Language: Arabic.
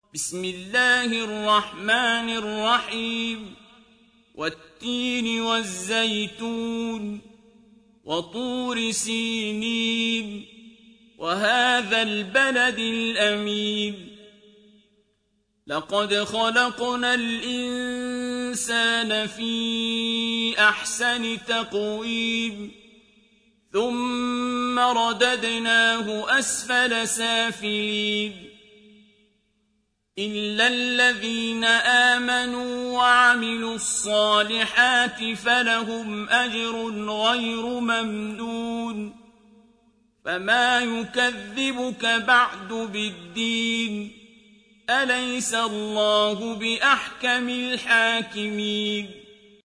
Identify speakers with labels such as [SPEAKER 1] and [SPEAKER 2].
[SPEAKER 1] بسم الله الرحمن الرحيم والتين والزيتون وطور سينين وهذا البلد الأمين لقد خلقنا الإنسان في أحسن تقويم ثم رددناه أسفل سافلين إلا الذين آمنوا وعملوا الصالحات فلهم أجر غير ممنون فما يكذبك بعد بالدين أليس الله بأحكم الحاكمين